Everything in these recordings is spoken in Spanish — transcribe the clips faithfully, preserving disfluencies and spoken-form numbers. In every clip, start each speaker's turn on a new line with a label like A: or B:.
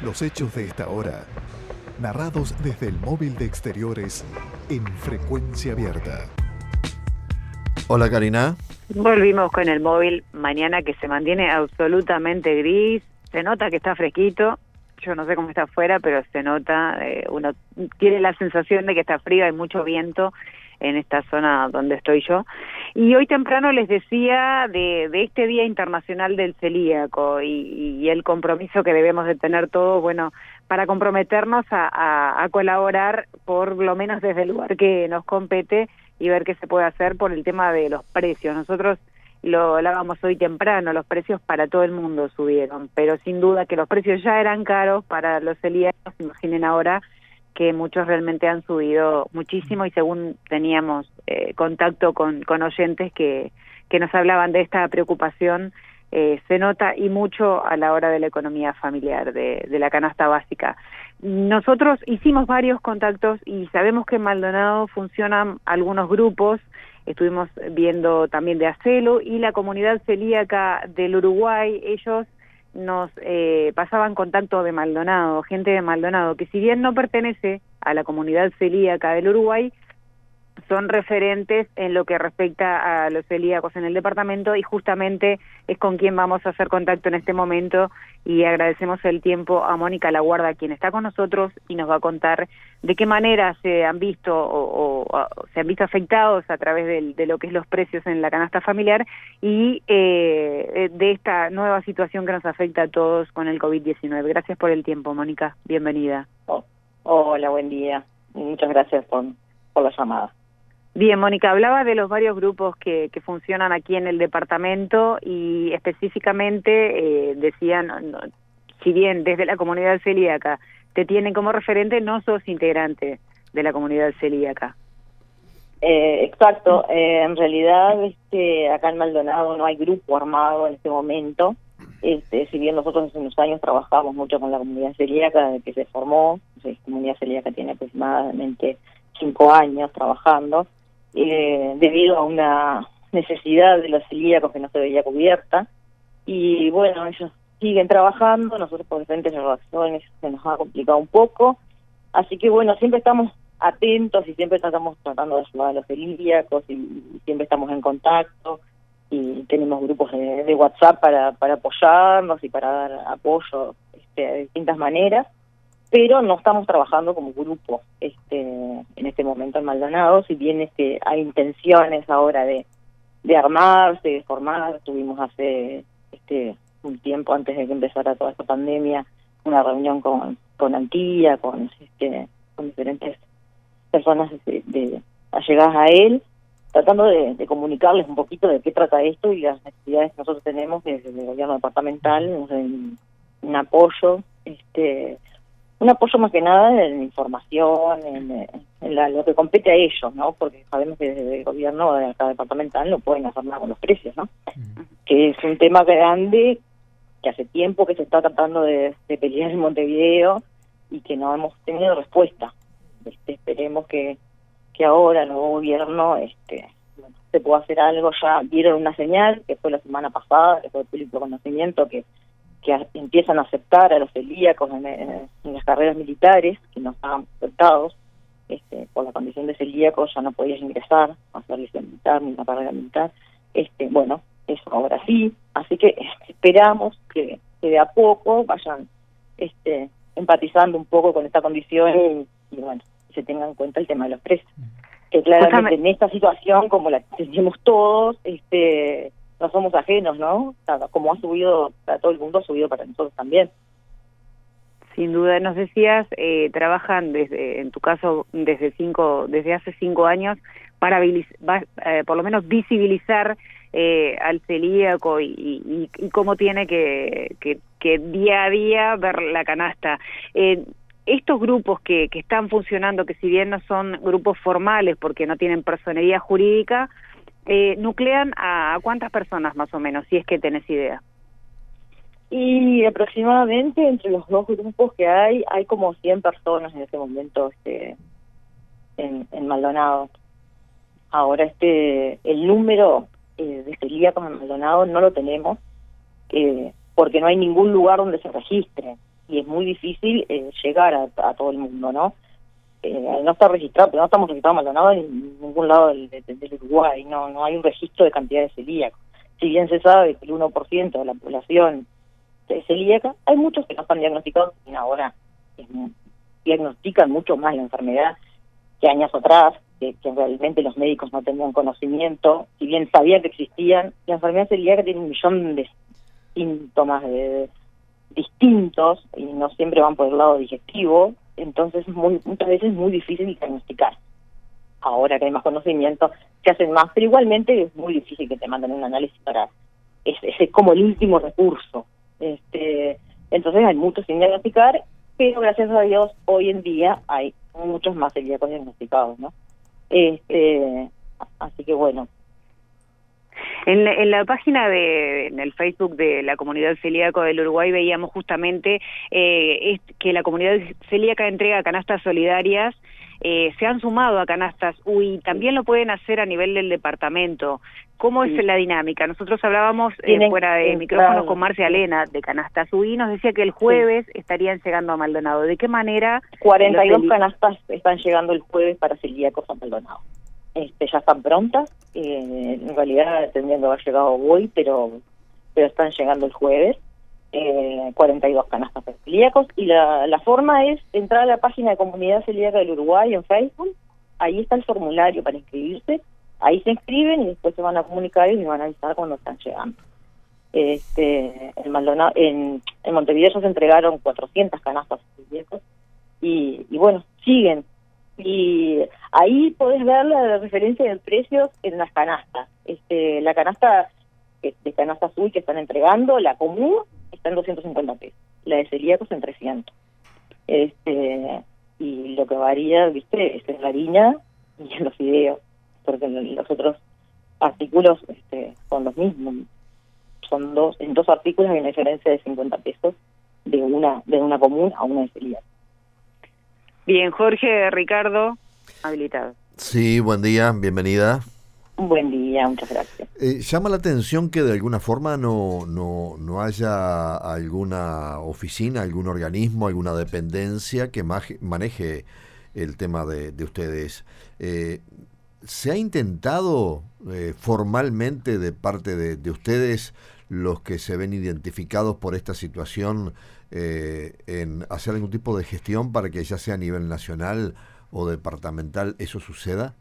A: Los hechos de esta hora, narrados desde el móvil de Exteriores en Frecuencia Abierta. Hola, Karina.
B: Volvimos con el móvil mañana, que se mantiene absolutamente gris. Se nota que está fresquito. Yo no sé cómo está afuera, pero se nota. Eh, uno tiene la sensación de que está frío, hay mucho viento en esta zona donde estoy yo. Y hoy temprano les decía de, de este Día Internacional del Celíaco y, y el compromiso que debemos de tener todos, bueno, para comprometernos a, a, a colaborar, por lo menos desde el lugar que nos compete, y ver qué se puede hacer por el tema de los precios. Nosotros lo hablábamos hoy temprano, los precios para todo el mundo subieron, pero sin duda que los precios ya eran caros para los celíacos. Imaginen ahora que muchos realmente han subido muchísimo, y según teníamos eh, contacto con, con oyentes que, que nos hablaban de esta preocupación, eh, se nota y mucho a la hora de la economía familiar, de, de la canasta básica. Nosotros hicimos varios contactos y sabemos que en Maldonado funcionan algunos grupos. Estuvimos viendo también de Acelo y la comunidad celíaca del Uruguay. Ellos nos eh, pasaban contacto de Maldonado, gente de Maldonado, que si bien no pertenece a la comunidad celíaca del Uruguay, son referentes en lo que respecta a los celíacos en el departamento, y justamente es con quien vamos a hacer contacto en este momento. Y agradecemos el tiempo a Mónica Laguarda, quien está con nosotros y nos va a contar de qué manera se han visto o, o, o se han visto afectados a través de, de lo que es los precios en la canasta familiar, y eh, de esta nueva situación que nos afecta a todos con el COVID diecinueve. Gracias por el tiempo, Mónica. Bienvenida.
C: Oh, hola, buen día. Muchas gracias por, por la llamada.
B: Bien, Mónica, hablaba de los varios grupos que, que funcionan aquí en el departamento, y específicamente eh, decían, no, si bien desde la comunidad celíaca te tienen como referente, no sos integrante de la comunidad celíaca.
C: Eh, exacto, eh, en realidad este, acá en Maldonado no hay grupo armado en este momento. Este, si bien nosotros hace unos años trabajamos mucho con la comunidad celíaca, de que se formó, la comunidad celíaca tiene aproximadamente cinco años trabajando, Eh, debido a una necesidad de los celíacos que no se veía cubierta. Y bueno, ellos siguen trabajando, nosotros por diferentes razones se nos ha complicado un poco, así que bueno, siempre estamos atentos y siempre estamos tratando de ayudar a los celíacos, y, y siempre estamos en contacto, y tenemos grupos de, de WhatsApp para, para apoyarnos y para dar apoyo este, de distintas maneras, pero no estamos trabajando como grupo este en este momento en Maldonado. Si bien este hay intenciones ahora de, de armarse, de formar. Tuvimos hace este un tiempo, antes de que empezara toda esta pandemia, una reunión con con Antía, con este con diferentes personas de, de allegadas a él, tratando de, de comunicarles un poquito de qué trata esto y las necesidades que nosotros tenemos desde el gobierno departamental, un, un apoyo este un apoyo más que nada en información, en, en la, lo que compete a ellos, ¿no? Porque sabemos que desde el gobierno de acá departamental no pueden hacer nada con los precios, ¿no? Uh-huh. Que es un tema grande, que hace tiempo que se está tratando de, de pelear en Montevideo y que no hemos tenido respuesta. Este, esperemos que, que ahora el nuevo gobierno este, bueno, se pueda hacer algo. Ya dieron una señal, que fue la semana pasada, que fue de público conocimiento, que que empiezan a aceptar a los celíacos en, en, en las carreras militares, que no estaban aceptados este, por la condición de celíaco. Ya no podías ingresar a hacer liceo militar ni una carrera militar. Este, bueno, eso ahora sí, así que esperamos que, que de a poco vayan este, empatizando un poco con esta condición y, y bueno, se tenga en cuenta el tema de los precios. Que claramente en esta situación, como la tenemos todos, este no somos ajenos, ¿no? O sea, como ha subido para todo el mundo, ha subido para nosotros también.
B: Sin duda. Nos decías, eh, trabajan desde, en tu caso, desde cinco, desde hace cinco años para eh, por lo menos visibilizar eh, al celíaco y, y, y cómo tiene que, que, que día a día ver la canasta. Eh, estos grupos que, que están funcionando, que si bien no son grupos formales porque no tienen personería jurídica, Eh, ¿nuclean a cuántas personas más o menos, si es que tenés idea?
C: Y aproximadamente entre los dos grupos que hay, hay como cien personas en este momento este en, en Maldonado. Ahora este el número eh, de celíacos en Maldonado no lo tenemos, eh, porque no hay ningún lugar donde se registre. y es muy difícil eh, llegar a, a todo el mundo, ¿no? Eh, al no estar registrado, pero no estamos registrados Maldonado en ningún lado del, del, del Uruguay, no no hay un registro de cantidad de celíacos. Si bien se sabe que el uno por ciento de la población es celíaca, hay muchos que no están diagnosticados y ahora es, diagnostican mucho más la enfermedad que años atrás, que, que realmente los médicos no tenían conocimiento, si bien sabían que existían. La enfermedad celíaca tiene un millón de síntomas de, distintos y no siempre van por el lado digestivo, entonces muy, muchas veces es muy difícil diagnosticar. Ahora que hay más conocimiento, se hacen más, pero igualmente es muy difícil que te manden un análisis para... Es, es como el último recurso. Este, entonces hay muchos sin diagnosticar, pero gracias a Dios hoy en día hay muchos más celíacos diagnosticados, ¿no? Este, así que bueno.
B: En la, en la página de, en el Facebook de la comunidad celíaco del Uruguay veíamos justamente eh, es, que la comunidad celíaca entrega canastas solidarias, eh, se han sumado a canastas U I, también lo pueden hacer a nivel del departamento. ¿Cómo sí. es la dinámica? Nosotros hablábamos eh, fuera de micrófonos con Marcia Elena de canastas U I, nos decía que el jueves sí. estarían llegando a Maldonado. ¿De qué manera?
C: cuarenta y dos canastas están llegando el jueves para celíacos a Maldonado. Este, ya están prontas, eh, en realidad tendrían que haber llegado hoy, pero pero están llegando el jueves, eh, cuarenta y dos canastas para celíacos, y la, la forma es entrar a la página de Comunidad Celíaca del Uruguay en Facebook, ahí está el formulario para inscribirse, ahí se inscriben y después se van a comunicar y me van a avisar cuando están llegando. Este, en, Maldonado, en, en Montevideo ya se entregaron cuatrocientas canastas de celíacos, y, y bueno, siguen. Y ahí podés ver la referencia de precios en las canastas. Este, la canasta de canasta azul que están entregando, la común, está en doscientos cincuenta pesos. La de celíacos en trescientos. Este, y lo que varía, viste, es en la harina y en los fideos, porque los otros artículos este, son los mismos. Son dos, en dos artículos hay una diferencia de cincuenta pesos de una, de una común a una de celíacos.
B: Bien, Jorge, Ricardo, habilitado.
D: Sí, buen día, bienvenida.
C: Buen día, muchas gracias.
D: Eh, llama la atención que de alguna forma no, no, no haya alguna oficina, algún organismo, alguna dependencia que maje, maneje el tema de, de ustedes. Eh, ¿Se ha intentado eh, formalmente de parte de, de ustedes, los que se ven identificados por esta situación, eh, en hacer algún tipo de gestión para que ya sea a nivel nacional o departamental eso suceda?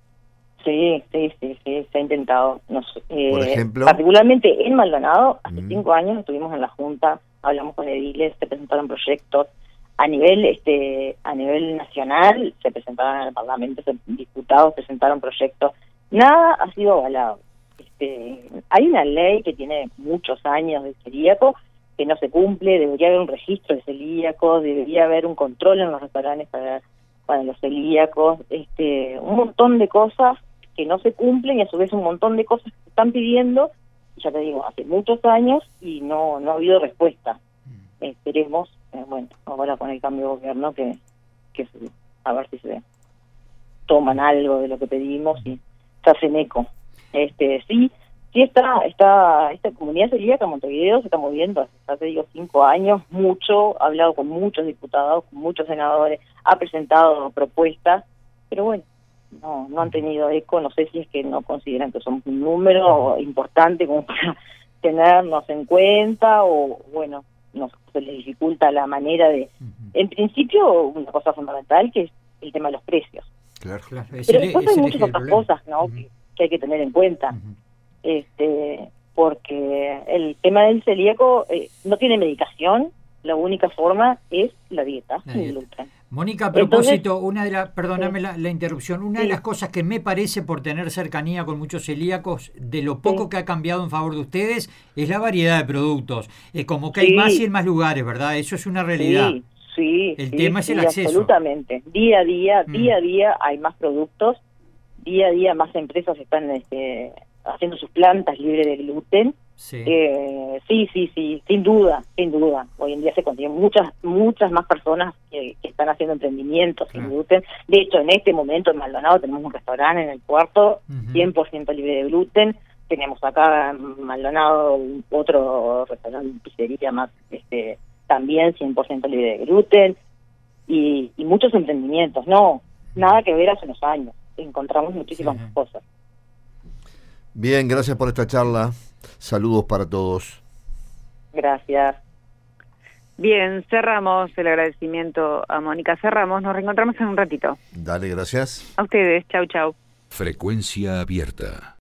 C: Sí, sí, sí, sí, se ha intentado. Nos, eh,
D: Por ejemplo,
C: particularmente en Maldonado, hace
D: mm.
C: cinco años estuvimos en la Junta, hablamos con ediles, se presentaron proyectos. A nivel este a nivel nacional se presentaron en el Parlamento, se, diputados presentaron proyectos. Nada ha sido avalado. Este, hay una ley que tiene muchos años de celíaco que no se cumple, debería haber un registro de celíacos, debería haber un control en los restaurantes para, para los celíacos, este, un montón de cosas que no se cumplen y a su vez un montón de cosas que se están pidiendo, ya te digo, hace muchos años y no, no ha habido respuesta. Mm. Esperemos, eh, bueno, ahora con el cambio de gobierno que, que se, a ver si se toman algo de lo que pedimos y se hacen eco. Este, sí, sí está, está, esta comunidad celíaca en Montevideo se está moviendo hace, ya te digo, cinco años, mucho, ha hablado con muchos diputados, con muchos senadores, ha presentado propuestas, pero bueno, no, no han tenido eco, no sé si es que no consideran que somos un número importante como para tenernos en cuenta, o bueno, nos se les dificulta la manera de, en principio, una cosa fundamental que es el tema de los precios.
D: Claro, claro.
C: Pero después hay muchas otras cosas, ¿no? Uh-huh. que, que hay que tener en cuenta. Uh-huh. Este, porque el tema del celíaco eh, no tiene medicación, la única forma es la dieta sin gluten.
E: Mónica, a propósito, Entonces, una de las, perdóname sí. la, la interrupción, una sí. de las cosas que me parece, por tener cercanía con muchos celíacos, de lo poco sí. que ha cambiado en favor de ustedes, es la variedad de productos. Eh, como que sí. hay más y en más lugares, ¿verdad? Eso es una realidad.
C: Sí, sí.
E: El
C: sí,
E: tema
C: sí,
E: es el acceso.
C: Absolutamente. Día a día, mm. día a día hay más productos, día a día más empresas están este, haciendo sus plantas libres de gluten. Sí. Eh, sí, sí, sí, sin duda, sin duda. Hoy en día se consiguen muchas, muchas más personas que, que están haciendo emprendimientos sin claro. gluten. De hecho, en este momento en Maldonado tenemos un restaurante en el puerto, uh-huh. cien por ciento libre de gluten. Tenemos acá en Maldonado otro restaurante, pizzería más este también cien por ciento libre de gluten, y, y muchos emprendimientos, no, nada que ver hace unos años, encontramos muchísimas
E: Sí.
C: cosas.
D: Bien, gracias por esta charla. Saludos para todos.
C: Gracias.
B: Bien, cerramos el agradecimiento a Mónica. Cerramos, nos reencontramos en un ratito.
D: Dale, gracias.
B: A ustedes, chau, chau.
F: Frecuencia abierta.